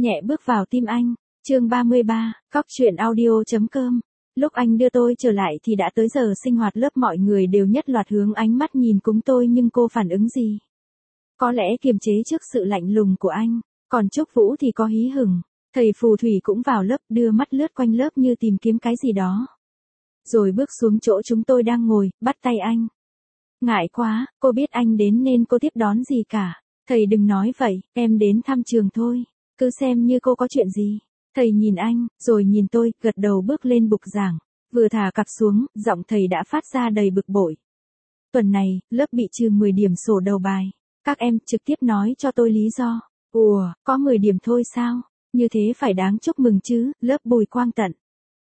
nhẹ bước vào tim anh. Chương 33, Cóc truyện audio.com. Lúc anh đưa tôi trở lại thì đã tới giờ sinh hoạt lớp, mọi người đều nhất loạt hướng ánh mắt nhìn cúng tôi nhưng cô phản ứng gì? Có lẽ kiềm chế trước sự lạnh lùng của anh, còn Trúc Vũ thì có hí hửng. Thầy phù thủy cũng vào lớp, đưa mắt lướt quanh lớp như tìm kiếm cái gì đó. Rồi bước xuống chỗ chúng tôi đang ngồi, bắt tay anh. Ngại quá, cô biết anh đến nên cô tiếp đón gì cả. Thầy đừng nói vậy, em đến thăm trường thôi. Cứ xem như cô có chuyện gì. Thầy nhìn anh, rồi nhìn tôi, gật đầu bước lên bục giảng. Vừa thả cặp xuống, giọng thầy đã phát ra đầy bực bội. Tuần này, lớp bị trừ 10 điểm sổ đầu bài. Các em trực tiếp nói cho tôi lý do. Ủa, có 10 điểm thôi sao? Như thế phải đáng chúc mừng chứ, lớp Bùi Quang Tận.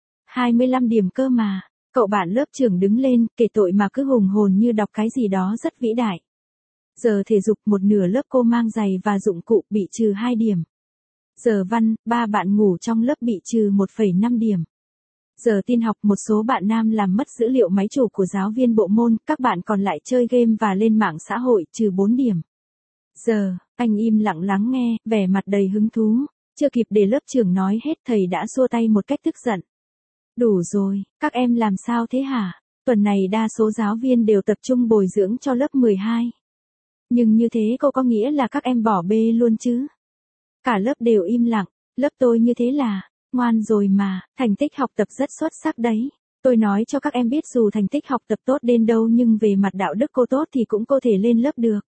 25 điểm cơ mà. Cậu bạn lớp trưởng đứng lên, kể tội mà cứ hùng hồn như đọc cái gì đó rất vĩ đại. Giờ thể dục một nửa lớp cô mang giày và dụng cụ bị trừ 2 điểm. Giờ văn, 3 bạn ngủ trong lớp bị trừ 1,5 điểm. Giờ tin học, một số bạn nam làm mất dữ liệu máy chủ của giáo viên bộ môn, các bạn còn lại chơi game và lên mạng xã hội, trừ 4 điểm. Giờ, anh im lặng lắng nghe, vẻ mặt đầy hứng thú. Chưa kịp để lớp trưởng nói hết thầy đã xua tay một cách tức giận. Đủ rồi, các em làm sao thế hả? Tuần này đa số giáo viên đều tập trung bồi dưỡng cho lớp 12. Nhưng như thế cô có nghĩa là các em bỏ bê luôn chứ? Cả lớp đều im lặng, lớp tôi như thế là, ngoan rồi mà, thành tích học tập rất xuất sắc đấy. Tôi nói cho các em biết dù thành tích học tập tốt đến đâu nhưng về mặt đạo đức cô tốt thì cũng có thể lên lớp được.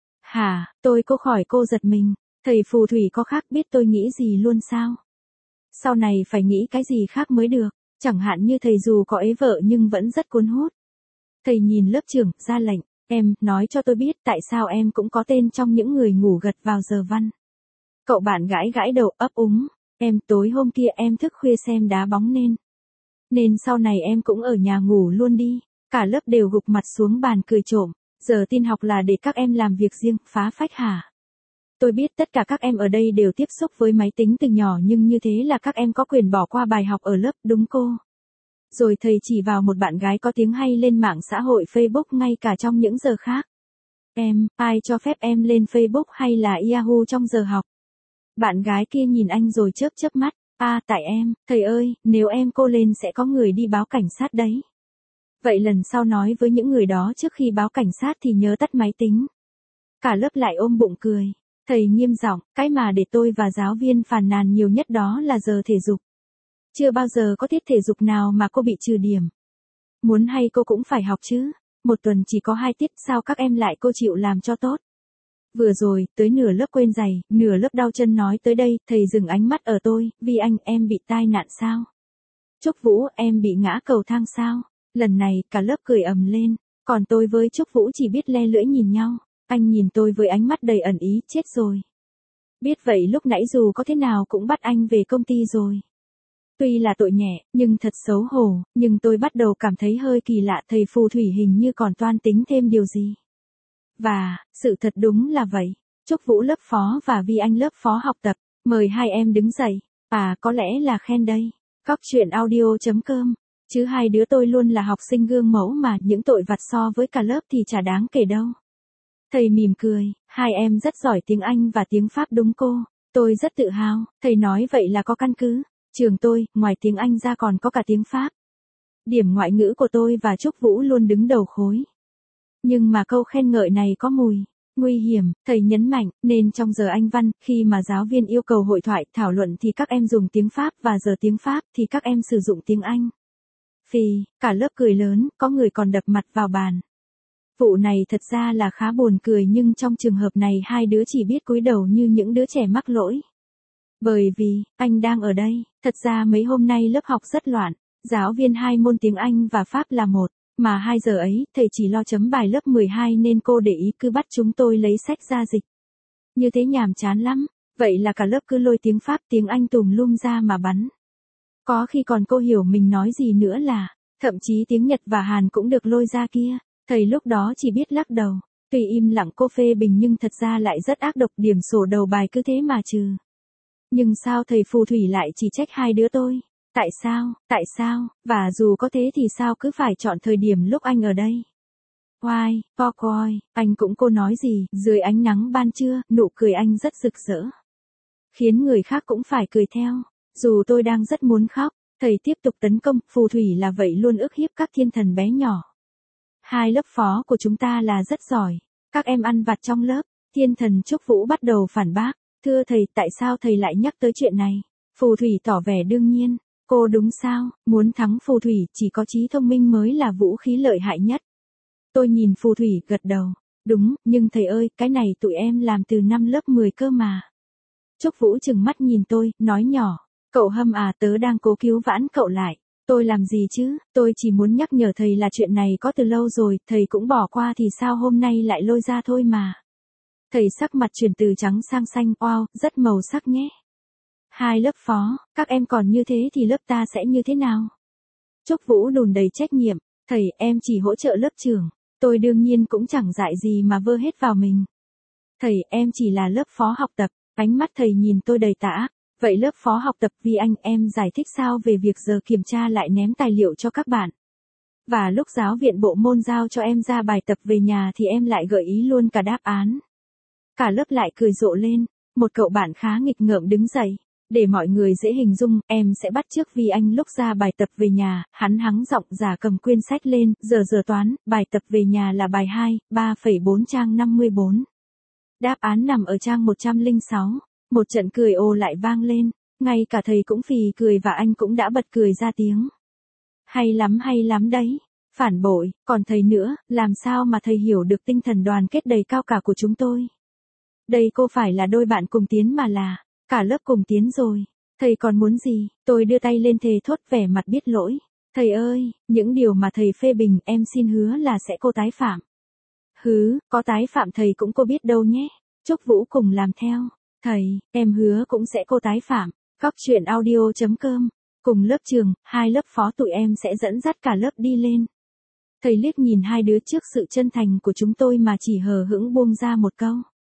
Hả, cô khỏi cô giật mình, thầy phù thủy có khác biết tôi nghĩ gì luôn sao? Sau này phải nghĩ cái gì khác mới được, chẳng hạn như thầy dù có ế vợ nhưng vẫn rất cuốn hút. Thầy nhìn lớp trưởng, ra lệnh, em, nói cho tôi biết tại sao em cũng có tên trong những người ngủ gật vào giờ văn. Cậu bạn gãi gãi đầu ấp úng, em tối hôm kia em thức khuya xem đá bóng nên sau này em cũng ở nhà ngủ luôn đi. Cả lớp đều gục mặt xuống bàn cười trộm, giờ tin học là để các em làm việc riêng, phá phách hả? Tôi biết tất cả các em ở đây đều tiếp xúc với máy tính từ nhỏ nhưng như thế là các em có quyền bỏ qua bài học ở lớp, đúng cô? Rồi thầy chỉ vào một bạn gái có tiếng hay lên mạng xã hội Facebook ngay cả trong những giờ khác. Em, ai cho phép em lên Facebook hay là Yahoo trong giờ học? Bạn gái kia nhìn anh rồi chớp chớp mắt. Tại em, thầy ơi, nếu em cô lên sẽ có người đi báo cảnh sát đấy. Vậy lần sau nói với những người đó trước khi báo cảnh sát thì nhớ tắt máy tính. Cả lớp lại ôm bụng cười. Thầy nghiêm giọng, cái mà để tôi và giáo viên phàn nàn nhiều nhất đó là giờ thể dục. Chưa bao giờ có tiết thể dục nào mà cô bị trừ điểm. Muốn hay cô cũng phải học chứ. Một tuần chỉ có 2 tiết, sao các em lại cô chịu làm cho tốt. Vừa rồi, tới nửa lớp quên giày, nửa lớp đau chân nói tới đây, thầy dừng ánh mắt ở tôi, vì anh, em bị tai nạn sao? Trúc Vũ, em bị ngã cầu thang sao? Lần này, cả lớp cười ầm lên, còn tôi với Trúc Vũ chỉ biết le lưỡi nhìn nhau. Anh nhìn tôi với ánh mắt đầy ẩn ý, chết rồi. Biết vậy lúc nãy dù có thế nào cũng bắt anh về công ty rồi. Tuy là tội nhẹ, nhưng thật xấu hổ, nhưng tôi bắt đầu cảm thấy hơi kỳ lạ, thầy phù thủy hình như còn toan tính thêm điều gì. Và, sự thật đúng là vậy. Trúc Vũ lớp phó và Vi Anh lớp phó học tập, mời hai em đứng dậy. Có lẽ là khen đây. Cóc truyện audio.com. Chứ hai đứa tôi luôn là học sinh gương mẫu mà những tội vặt so với cả lớp thì chả đáng kể đâu. Thầy mỉm cười, hai em rất giỏi tiếng Anh và tiếng Pháp đúng cô. Tôi rất tự hào, thầy nói vậy là có căn cứ. Trường tôi, ngoài tiếng Anh ra còn có cả tiếng Pháp. Điểm ngoại ngữ của tôi và Trúc Vũ luôn đứng đầu khối. Nhưng mà câu khen ngợi này có mùi nguy hiểm, thầy nhấn mạnh, nên trong giờ Anh văn, khi mà giáo viên yêu cầu hội thoại, thảo luận thì các em dùng tiếng Pháp và giờ tiếng Pháp thì các em sử dụng tiếng Anh. Phì, cả lớp cười lớn, có người còn đập mặt vào bàn. Vụ này thật ra là khá buồn cười nhưng trong trường hợp này hai đứa chỉ biết cúi đầu như những đứa trẻ mắc lỗi. Bởi vì, anh đang ở đây, thật ra mấy hôm nay lớp học rất loạn, giáo viên 2 môn tiếng Anh và Pháp là một. Mà 2 giờ ấy, thầy chỉ lo chấm bài lớp 12 nên cô để ý cứ bắt chúng tôi lấy sách ra dịch. Như thế nhàm chán lắm, vậy là cả lớp cứ lôi tiếng Pháp tiếng Anh tùm lum ra mà bắn. Có khi còn cô hiểu mình nói gì nữa là, thậm chí tiếng Nhật và Hàn cũng được lôi ra kia, thầy lúc đó chỉ biết lắc đầu. Tuy im lặng cô phê bình nhưng thật ra lại rất ác độc, điểm sổ đầu bài cứ thế mà trừ. Nhưng sao thầy phù thủy lại chỉ trách hai đứa tôi? Tại sao, và dù có thế thì sao cứ phải chọn thời điểm lúc anh ở đây? Oai, po coi, anh cũng cô nói gì, dưới ánh nắng ban trưa, nụ cười anh rất rực rỡ. khiến người khác cũng phải cười theo. Dù tôi đang rất muốn khóc, thầy tiếp tục tấn công, phù thủy là vậy luôn ức hiếp các thiên thần bé nhỏ. Hai lớp phó của chúng ta là rất giỏi, các em ăn vặt trong lớp. Thiên thần Trúc Vũ bắt đầu phản bác, thưa thầy, tại sao thầy lại nhắc tới chuyện này? Phù thủy tỏ vẻ đương nhiên, cô đúng sao, muốn thắng phù thủy chỉ có trí thông minh mới là vũ khí lợi hại nhất. Tôi nhìn phù thủy gật đầu, đúng, nhưng thầy ơi, cái này tụi em làm từ năm lớp 10 cơ mà. Trúc Vũ trừng mắt nhìn tôi, nói nhỏ, cậu Hâm à, tớ đang cố cứu vãn cậu lại. Tôi làm gì chứ, tôi chỉ muốn nhắc nhở thầy là chuyện này có từ lâu rồi, thầy cũng bỏ qua thì sao hôm nay lại lôi ra thôi mà. Thầy sắc mặt chuyển từ trắng sang xanh, wow, rất màu sắc nhé. Hai lớp phó, các em còn như thế thì lớp ta sẽ như thế nào? Trúc Vũ đùn đầy trách nhiệm, thầy em chỉ hỗ trợ lớp trưởng, tôi đương nhiên cũng chẳng dạy gì mà vơ hết vào mình. Thầy em chỉ là lớp phó học tập, ánh mắt thầy nhìn tôi đầy tà ác. Vậy lớp phó học tập vì anh em giải thích sao về việc giờ kiểm tra lại ném tài liệu cho các bạn. Và lúc giáo viện bộ môn giao cho em ra bài tập về nhà thì em lại gợi ý luôn cả đáp án. Cả lớp lại cười rộ lên, một cậu bạn khá nghịch ngợm đứng dậy. Để mọi người dễ hình dung, em sẽ bắt chước vì anh lúc ra bài tập về nhà, hắn hắng giọng giả cầm quyển sách lên, giờ toán, bài tập về nhà là bài 2, 3,4 trang 54. Đáp án nằm ở trang 106. Một trận cười ồ lại vang lên, ngay cả thầy cũng phì cười và anh cũng đã bật cười ra tiếng. Hay lắm đấy. Phản bội, còn thầy nữa, làm sao mà thầy hiểu được tinh thần đoàn kết đầy cao cả của chúng tôi? Đây cô phải là đôi bạn cùng tiến mà là, cả lớp cùng tiến rồi. Thầy còn muốn gì? Tôi đưa tay lên thề thốt vẻ mặt biết lỗi. Thầy ơi, những điều mà thầy phê bình em xin hứa là sẽ cô tái phạm. Hứ, có tái phạm thầy cũng cô biết đâu nhé. Trúc Vũ cùng làm theo. Thầy, em hứa cũng sẽ cô tái phạm. Góc truyện audio.com. Cùng lớp trường, hai lớp phó tụi em sẽ dẫn dắt cả lớp đi lên. Thầy liếc nhìn hai đứa trước sự chân thành của chúng tôi mà chỉ hờ hững buông ra một câu.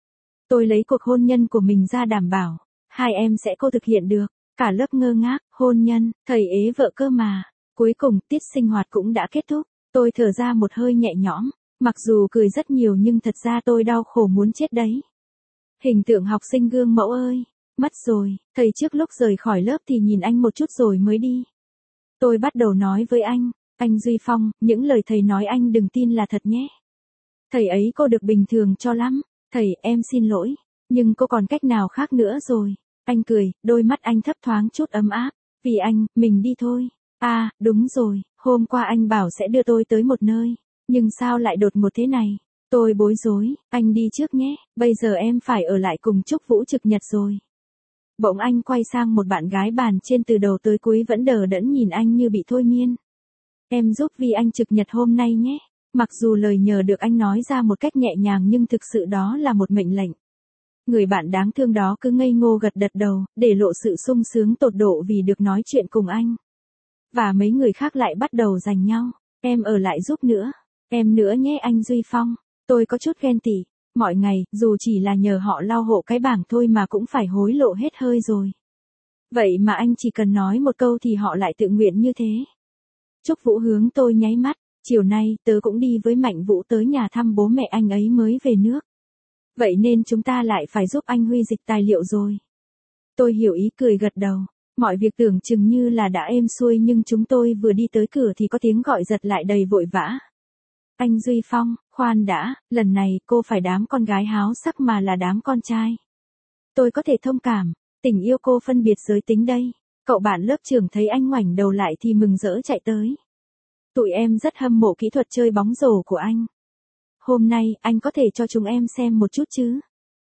Tôi lấy cuộc hôn nhân của mình ra đảm bảo, hai em sẽ cô thực hiện được. Cả lớp ngơ ngác, hôn nhân, thầy ế vợ cơ mà. Cuối cùng tiết sinh hoạt cũng đã kết thúc. Tôi thở ra một hơi nhẹ nhõm, mặc dù cười rất nhiều nhưng thật ra tôi đau khổ muốn chết đấy. Hình tượng học sinh gương mẫu ơi, mất rồi, thầy trước lúc rời khỏi lớp thì nhìn anh một chút rồi mới đi. Tôi bắt đầu nói với anh Duy Phong, những lời thầy nói anh đừng tin là thật nhé. Thầy ấy cô được bình thường cho lắm, thầy em xin lỗi, nhưng cô còn cách nào khác nữa rồi. Anh cười, đôi mắt anh thấp thoáng chút ấm áp, vì anh, mình đi thôi. À, đúng rồi, hôm qua anh bảo sẽ đưa tôi tới một nơi, nhưng sao lại đột ngột thế này? Tôi bối rối, anh đi trước nhé, bây giờ em phải ở lại cùng Trúc Vũ trực nhật rồi. Bỗng anh quay sang một bạn gái bàn trên từ đầu tới cuối vẫn đờ đẫn nhìn anh như bị thôi miên. Em giúp vì anh trực nhật hôm nay nhé. Mặc dù lời nhờ được anh nói ra một cách nhẹ nhàng nhưng thực sự đó là một mệnh lệnh. Người bạn đáng thương đó cứ ngây ngô gật đật đầu, để lộ sự sung sướng tột độ vì được nói chuyện cùng anh. Và mấy người khác lại bắt đầu giành nhau. Em ở lại giúp nữa. Em nữa nhé anh Duy Phong. Tôi có chút ghen tị. Mọi ngày, dù chỉ là nhờ họ lau hộ cái bảng thôi mà cũng phải hối lộ hết hơi rồi. Vậy mà anh chỉ cần nói một câu thì họ lại tự nguyện như thế. Trúc Vũ hướng tôi nháy mắt. Chiều nay, tớ cũng đi với Mạnh Vũ tới nhà thăm bố mẹ anh ấy mới về nước. Vậy nên chúng ta lại phải giúp anh Huy dịch tài liệu rồi. Tôi hiểu ý cười gật đầu. Mọi việc tưởng chừng như là đã êm xuôi nhưng chúng tôi vừa đi tới cửa thì có tiếng gọi giật lại đầy vội vã. Anh Duy Phong, khoan đã, lần này cô phải đám con gái háo sắc mà là đám con trai. Tôi có thể thông cảm, tình yêu cô phân biệt giới tính đây. Cậu bạn lớp trưởng thấy anh ngoảnh đầu lại thì mừng rỡ chạy tới. Tụi em rất hâm mộ kỹ thuật chơi bóng rổ của anh. Hôm nay, anh có thể cho chúng em xem một chút chứ?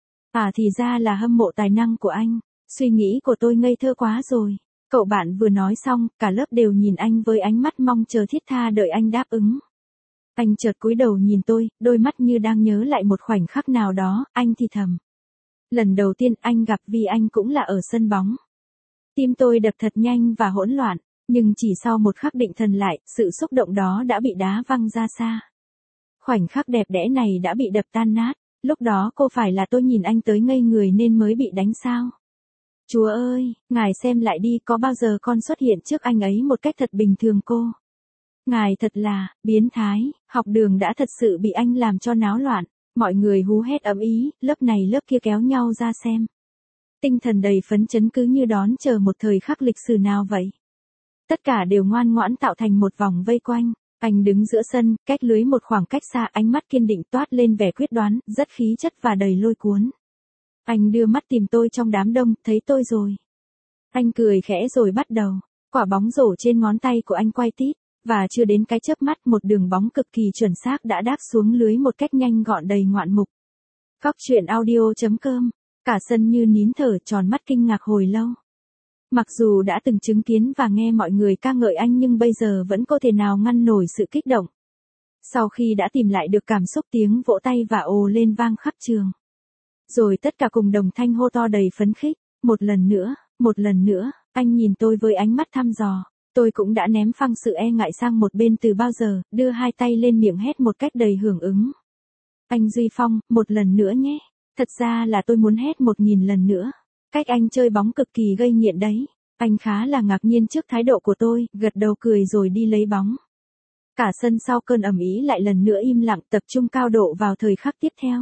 À thì ra là hâm mộ tài năng của anh. Suy nghĩ của tôi ngây thơ quá rồi. Cậu bạn vừa nói xong, cả lớp đều nhìn anh với ánh mắt mong chờ thiết tha đợi anh đáp ứng. Anh chợt cúi đầu nhìn tôi, đôi mắt như đang nhớ lại một khoảnh khắc nào đó, anh thì thầm. Lần đầu tiên anh gặp Vi anh cũng là ở sân bóng. Tim tôi đập thật nhanh và hỗn loạn, nhưng chỉ sau một khắc định thần lại, sự xúc động đó đã bị đá văng ra xa. Khoảnh khắc đẹp đẽ này đã bị đập tan nát, lúc đó cô phải là tôi nhìn anh tới ngây người nên mới bị đánh sao. Chúa ơi, ngài xem lại đi, có bao giờ con xuất hiện trước anh ấy một cách thật bình thường cô? Ngài thật là, biến thái, học đường đã thật sự bị anh làm cho náo loạn, mọi người hú hét ầm ĩ, lớp này lớp kia kéo nhau ra xem. tinh thần đầy phấn chấn cứ như đón chờ một thời khắc lịch sử nào vậy. Tất cả đều ngoan ngoãn tạo thành một vòng vây quanh. Anh đứng giữa sân, cách lưới một khoảng cách xa, ánh mắt kiên định toát lên vẻ quyết đoán, rất khí chất và đầy lôi cuốn. Anh đưa mắt tìm tôi trong đám đông, thấy tôi rồi. Anh cười khẽ rồi bắt đầu. Quả bóng rổ trên ngón tay của anh quay tít, và chưa đến cái chớp mắt một đường bóng cực kỳ chuẩn xác đã đáp xuống lưới một cách nhanh gọn đầy ngoạn mục. Cóc truyện audio.com. Cả sân như nín thở, tròn mắt kinh ngạc hồi lâu. Mặc dù đã từng chứng kiến và nghe mọi người ca ngợi anh nhưng bây giờ vẫn có thể nào ngăn nổi sự kích động. Sau khi đã tìm lại được cảm xúc, tiếng vỗ tay và ồ lên vang khắp trường. Rồi tất cả cùng đồng thanh hô to đầy phấn khích. Một lần nữa, anh nhìn tôi với ánh mắt thăm dò. Tôi cũng đã ném phăng sự e ngại sang một bên từ bao giờ, đưa hai tay lên miệng hét một cách đầy hưởng ứng. Anh Duy Phong, một lần nữa nhé. Thật ra là tôi muốn hét 1000 lần nữa. Cách anh chơi bóng cực kỳ gây nghiện đấy. Anh khá là ngạc nhiên trước thái độ của tôi, gật đầu cười rồi đi lấy bóng. Cả sân sau cơn ầm ĩ lại lần nữa im lặng, tập trung cao độ vào thời khắc tiếp theo.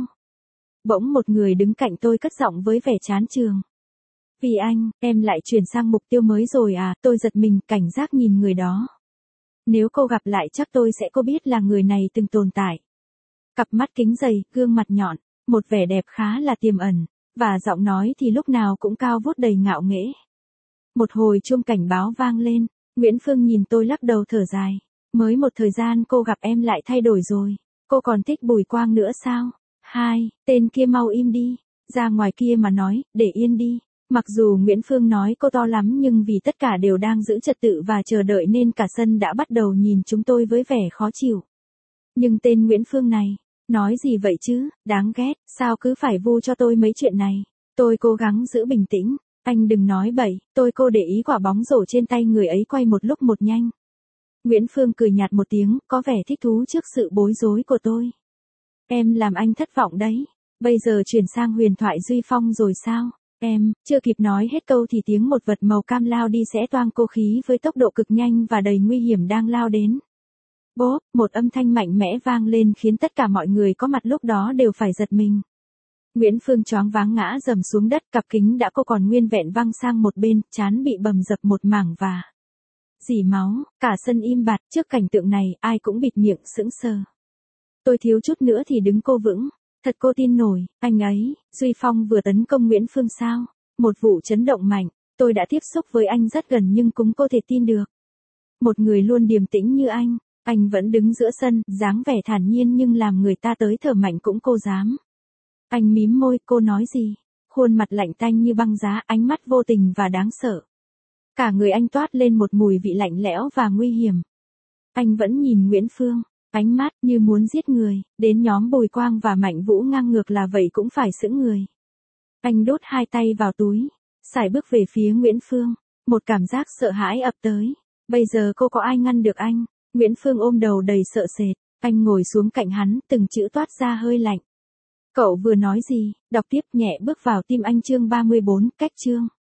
Bỗng một người đứng cạnh tôi cất giọng với vẻ chán chường. Vì anh, em lại chuyển sang mục tiêu mới rồi à? Tôi giật mình, cảnh giác nhìn người đó. Nếu cô gặp lại chắc tôi sẽ có biết là người này từng tồn tại. Cặp mắt kính dày, gương mặt nhọn, một vẻ đẹp khá là tiềm ẩn, và giọng nói thì lúc nào cũng cao vút đầy ngạo nghễ. Một hồi chuông cảnh báo vang lên, Nguyễn Phương nhìn tôi lắc đầu thở dài. Mới một thời gian cô gặp em lại thay đổi rồi. Cô còn thích Bùi Quang nữa sao? Tên kia mau im đi. Ra ngoài kia mà nói, để yên đi. Mặc dù Nguyễn Phương nói cô to lắm nhưng vì tất cả đều đang giữ trật tự và chờ đợi nên cả sân đã bắt đầu nhìn chúng tôi với vẻ khó chịu. Nhưng tên Nguyễn Phương này, nói gì vậy chứ, đáng ghét, sao cứ phải vu cho tôi mấy chuyện này. Tôi cố gắng giữ bình tĩnh. Anh đừng nói bậy, cô để ý quả bóng rổ trên tay người ấy quay một lúc một nhanh. Nguyễn Phương cười nhạt một tiếng, có vẻ thích thú trước sự bối rối của tôi. Em làm anh thất vọng đấy. Bây giờ chuyển sang huyền thoại Duy Phong rồi sao? Em, chưa kịp nói hết câu thì tiếng một vật màu cam lao đi xé toang cô khí với tốc độ cực nhanh và đầy nguy hiểm đang lao đến. Bốp, một âm thanh mạnh mẽ vang lên khiến tất cả mọi người có mặt lúc đó đều phải giật mình. Nguyễn Phương choáng váng ngã rầm xuống đất, cặp kính đã cô còn nguyên vẹn văng sang một bên, trán bị bầm dập một mảng và rỉ máu, cả sân im bặt. Trước cảnh tượng này, ai cũng bịt miệng sững sờ. Tôi thiếu chút nữa thì đứng cô vững. Thật cô tin nổi, anh ấy, Duy Phong vừa tấn công Nguyễn Phương sao? Một vụ chấn động mạnh, tôi đã tiếp xúc với anh rất gần nhưng cũng có thể tin được. Một người luôn điềm tĩnh như anh vẫn đứng giữa sân, dáng vẻ thản nhiên nhưng làm người ta tới thở mạnh cũng cô dám. Anh mím môi, cô nói gì? Khuôn mặt lạnh tanh như băng giá, ánh mắt vô tình và đáng sợ. Cả người anh toát lên một mùi vị lạnh lẽo và nguy hiểm. Anh vẫn nhìn Nguyễn Phương. Ánh mắt như muốn giết người, đến nhóm Bùi Quang và Mạnh Vũ ngang ngược là vậy cũng phải sững người. Anh đút hai tay vào túi, sải bước về phía Nguyễn Phương. Một cảm giác sợ hãi ập tới. Bây giờ cô có ai ngăn được anh? Nguyễn Phương ôm đầu đầy sợ sệt. Anh ngồi xuống cạnh hắn, từng chữ toát ra hơi lạnh. Cậu vừa nói gì? Đọc tiếp nhẹ bước vào tim anh chương 34, cách chương.